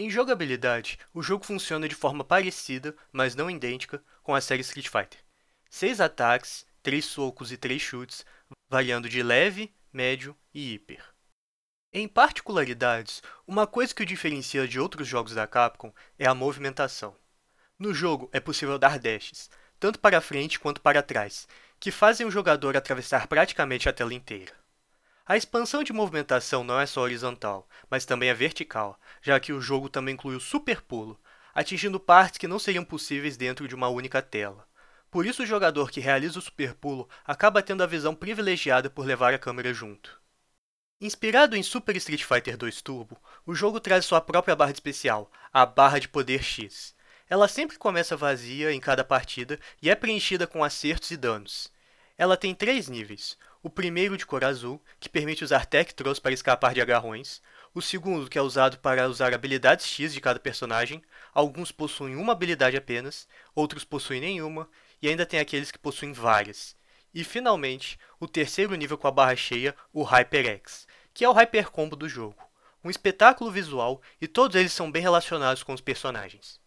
Em jogabilidade, o jogo funciona de forma parecida, mas não idêntica, com a série Street Fighter. 6 ataques, 3 socos e 3 chutes, variando de leve, médio e hiper. Em particularidades, uma coisa que o diferencia de outros jogos da Capcom é a movimentação. No jogo é possível dar dashes, tanto para frente quanto para trás, que fazem o jogador atravessar praticamente a tela inteira. A expansão de movimentação não é só horizontal, mas também é vertical, já que o jogo também inclui o super pulo, atingindo partes que não seriam possíveis dentro de uma única tela. Por isso o jogador que realiza o super pulo acaba tendo a visão privilegiada por levar a câmera junto. Inspirado em Super Street Fighter 2 Turbo, o jogo traz sua própria barra especial, a Barra de Poder X. Ela sempre começa vazia em cada partida e é preenchida com acertos e danos. Ela tem 3 níveis. O primeiro de cor azul, que permite usar Tech Throws para escapar de agarrões. O segundo, que é usado para usar habilidades X de cada personagem. Alguns possuem uma habilidade apenas, outros possuem nenhuma, e ainda tem aqueles que possuem várias. E finalmente, o terceiro nível com a barra cheia, o HyperX, que é o Hyper Combo do jogo. Um espetáculo visual e todos eles são bem relacionados com os personagens.